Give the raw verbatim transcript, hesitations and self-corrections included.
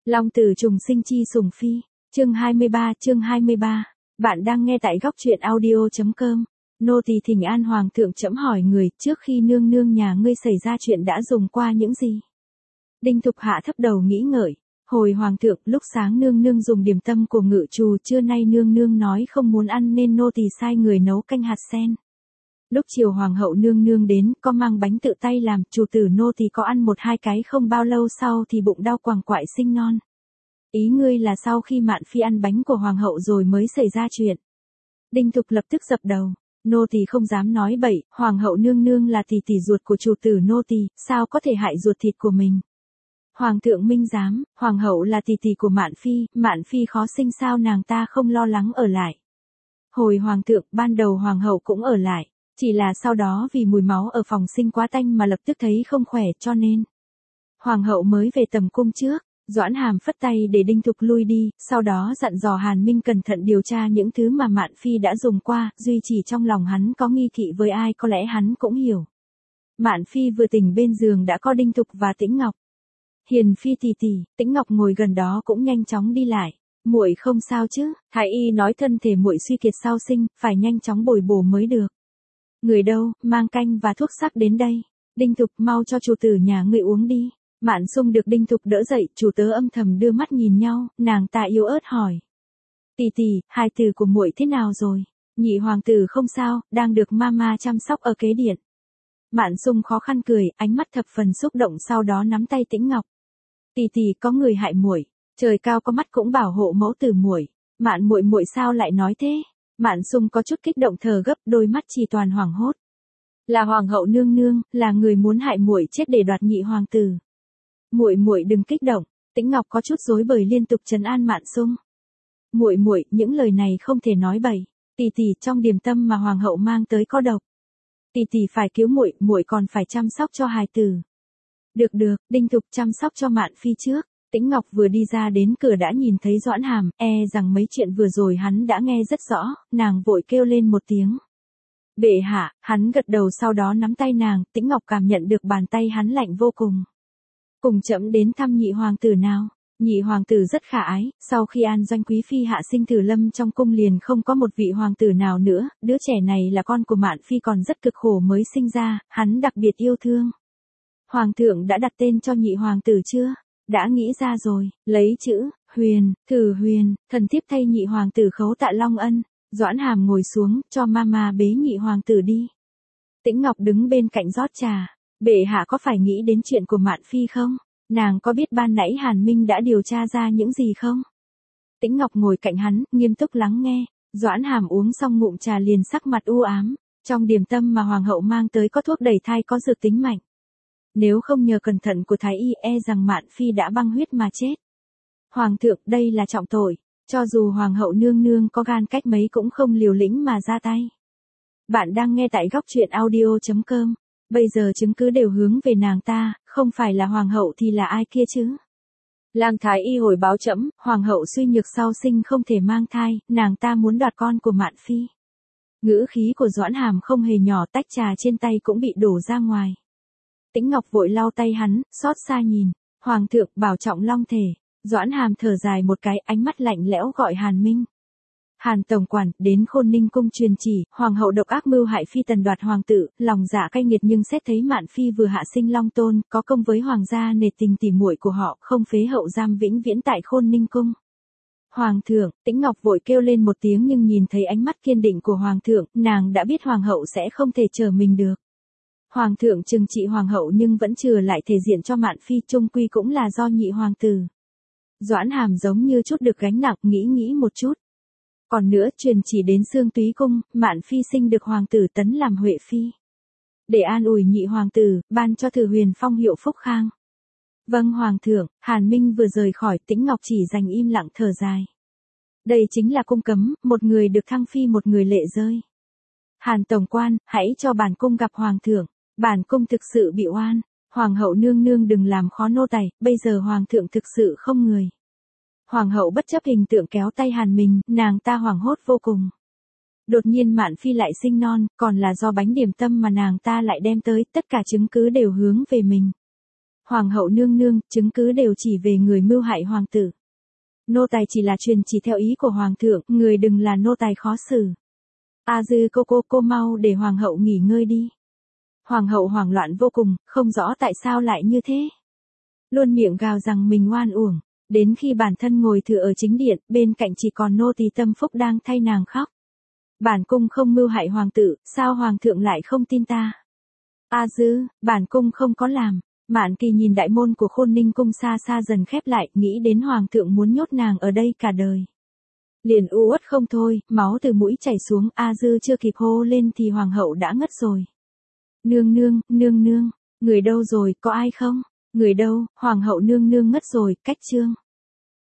Long tử trùng sinh chi sùng phi, chương hai mươi ba, chương hai mươi ba. Bạn đang nghe tại góc truyện audio chấm com. Nô tỳ thỉnh an hoàng thượng trẫm hỏi người, trước khi nương nương nhà ngươi xảy ra chuyện đã dùng qua những gì? Đinh Thục hạ thấp đầu nghĩ ngợi, hồi hoàng thượng, lúc sáng nương nương dùng điểm tâm của ngự trù, trưa nay nương nương nói không muốn ăn nên nô tỳ sai người nấu canh hạt sen. Lúc chiều hoàng hậu nương nương đến, có mang bánh tự tay làm, chủ tử nô tỳ có ăn một hai cái, không bao lâu sau thì bụng đau quàng quại sinh non. Ý ngươi là sau khi Mạn Phi ăn bánh của hoàng hậu rồi mới xảy ra chuyện. Đinh Thục lập tức dập đầu, nô tỳ không dám nói bậy, hoàng hậu nương nương là tỷ tỷ ruột của chủ tử nô tỳ, sao có thể hại ruột thịt của mình. Hoàng thượng minh giám, hoàng hậu là tỷ tỷ của Mạn Phi, Mạn Phi khó sinh sao nàng ta không lo lắng ở lại. Hồi hoàng thượng, ban đầu hoàng hậu cũng ở lại, chỉ là sau đó vì mùi máu ở phòng sinh quá tanh mà lập tức thấy không khỏe cho nên hoàng hậu mới về tầm cung trước. Doãn Hàm phất tay để Đinh Thục lui đi, sau đó dặn dò Hàn Minh cẩn thận điều tra những thứ mà Mạn Phi đã dùng qua, duy chỉ trong lòng hắn có nghi kỵ với ai có lẽ hắn cũng hiểu. Mạn Phi vừa tỉnh bên giường đã có Đinh Thục và Tĩnh Ngọc. Hiền Phi tỷ tỷ, Tĩnh Ngọc ngồi gần đó cũng nhanh chóng đi lại. Muội không sao chứ? Thái y nói thân thể muội suy kiệt sau sinh, phải nhanh chóng bồi bổ mới được. Người đâu, mang canh và thuốc sắc đến đây. Đinh Thục, mau cho chủ tử nhà ngươi uống đi. Mạn Sung được Đinh Thục đỡ dậy, chủ tớ âm thầm đưa mắt nhìn nhau, nàng ta yếu ớt hỏi. Tỷ tỷ, hài tử của muội thế nào rồi? Nhị hoàng tử không sao, đang được mama chăm sóc ở kế điện. Mạn Sung khó khăn cười, ánh mắt thập phần xúc động, sau đó nắm tay Tĩnh Ngọc. Tỷ tỷ, có người hại muội, trời cao có mắt cũng bảo hộ mẫu tử muội. Mạn muội muội sao lại nói thế? Mạn Sung có chút kích động thở gấp, đôi mắt chỉ toàn hoảng hốt. Là hoàng hậu nương nương, là người muốn hại muội chết để đoạt nhị hoàng tử. Muội muội đừng kích động, Tĩnh Ngọc có chút rối bời liên tục trấn an Mạn Sung. Muội muội, những lời này không thể nói bậy, tỷ tỷ, trong điềm tâm mà hoàng hậu mang tới có độc. Tỷ tỷ phải cứu muội, muội còn phải chăm sóc cho hài tử. Được được, Đinh Thục chăm sóc cho Mạn Phi trước. Tĩnh Ngọc vừa đi ra đến cửa đã nhìn thấy Doãn Hàm, e rằng mấy chuyện vừa rồi hắn đã nghe rất rõ, nàng vội kêu lên một tiếng. Bệ hạ, hắn gật đầu sau đó nắm tay nàng, Tĩnh Ngọc cảm nhận được bàn tay hắn lạnh vô cùng. Cùng trẫm đến thăm nhị hoàng tử nào. Nhị hoàng tử rất khả ái, sau khi An Doanh quý phi hạ sinh Thử Lâm trong cung liền không có một vị hoàng tử nào nữa, đứa trẻ này là con của Mạn Phi còn rất cực khổ mới sinh ra, hắn đặc biệt yêu thương. Hoàng thượng đã đặt tên cho nhị hoàng tử chưa? Đã nghĩ ra rồi, lấy chữ Huyền, Thử Huyền, thần thiếp thay nhị hoàng tử khấu tạ long ân. Doãn Hàm ngồi xuống, cho mama bế nhị hoàng tử đi. Tĩnh Ngọc đứng bên cạnh rót trà. Bệ hạ có phải nghĩ đến chuyện của Mạn Phi không? Nàng có biết ban nãy Hàn Minh đã điều tra ra những gì không? Tĩnh Ngọc ngồi cạnh hắn, nghiêm túc lắng nghe. Doãn Hàm uống xong ngụm trà liền sắc mặt u ám. Trong điềm tâm mà hoàng hậu mang tới có thuốc đẩy thai có dược tính mạnh. Nếu không nhờ cẩn thận của thái y e rằng Mạn Phi đã băng huyết mà chết. Hoàng thượng, đây là trọng tội. Cho dù hoàng hậu nương nương có gan cách mấy cũng không liều lĩnh mà ra tay. Bạn đang nghe tại góc truyện audio chấm com. Bây giờ chứng cứ đều hướng về nàng ta, không phải là hoàng hậu thì là ai kia chứ? Lang thái y hồi báo trẫm, hoàng hậu suy nhược sau sinh không thể mang thai, nàng ta muốn đoạt con của Mạn Phi. Ngữ khí của Doãn Hàm không hề nhỏ, tách trà trên tay cũng bị đổ ra ngoài. Tĩnh Ngọc vội lau tay hắn, xót xa nhìn, hoàng thượng bảo trọng long thể. Doãn Hàm thở dài một cái, ánh mắt lạnh lẽo gọi Hàn Minh. Hàn tổng quản, đến Khôn Ninh cung truyền chỉ, hoàng hậu độc ác mưu hại phi tần đoạt hoàng tử, lòng dạ cay nghiệt nhưng xét thấy Mạn Phi vừa hạ sinh long tôn, có công với hoàng gia nể tình tỉ muội của họ, không phế hậu giam vĩnh viễn tại Khôn Ninh cung. Hoàng thượng, Tĩnh Ngọc vội kêu lên một tiếng nhưng nhìn thấy ánh mắt kiên định của hoàng thượng, nàng đã biết hoàng hậu sẽ không thể chờ mình được. Hoàng thượng trừng trị hoàng hậu nhưng vẫn chừa lại thể diện cho Mạn Phi, chung quy cũng là do nhị hoàng tử. Doãn Hàm giống như chút được gánh nặng, nghĩ nghĩ một chút. Còn nữa, truyền chỉ đến Xương Túy cung, Mạn Phi sinh được hoàng tử Tấn làm Huệ phi. Để an ủi nhị hoàng tử, ban cho Thử Huyền phong hiệu phúc khang. Vâng hoàng thượng. Hàn Minh vừa rời khỏi, Tĩnh Ngọc chỉ dành im lặng thở dài. Đây chính là cung cấm, một người được thăng phi một người lệ rơi. Hàn tổng quan, hãy cho bản cung gặp hoàng thượng. Bản cung thực sự bị oan. Hoàng hậu nương nương đừng làm khó nô tài, bây giờ hoàng thượng thực sự không người. Hoàng hậu bất chấp hình tượng kéo tay Hàn Minh, nàng ta hoảng hốt vô cùng. Đột nhiên Mạn Phi lại sinh non, còn là do bánh điểm tâm mà nàng ta lại đem tới, tất cả chứng cứ đều hướng về mình. Hoàng hậu nương nương, chứng cứ đều chỉ về người mưu hại hoàng tử. Nô tài chỉ là truyền chỉ theo ý của hoàng thượng, người đừng là nô tài khó xử. A Dư cô cô cô mau để hoàng hậu nghỉ ngơi đi. Hoàng hậu hoảng loạn vô cùng, không rõ tại sao lại như thế. Luôn miệng gào rằng mình oan uổng, đến khi bản thân ngồi thừa ở chính điện, bên cạnh chỉ còn nô tỳ Tâm Phúc đang thay nàng khóc. Bản cung không mưu hại hoàng tử, sao hoàng thượng lại không tin ta? A Dư, bản cung không có làm. Mạn Kỳ nhìn đại môn của Khôn Ninh cung xa xa dần khép lại, nghĩ đến hoàng thượng muốn nhốt nàng ở đây cả đời. Liền u uất không thôi, máu từ mũi chảy xuống, A Dư chưa kịp hô lên thì hoàng hậu đã ngất rồi. Nương nương, nương nương, người đâu rồi, có ai không? Người đâu, hoàng hậu nương nương ngất rồi, cách chương.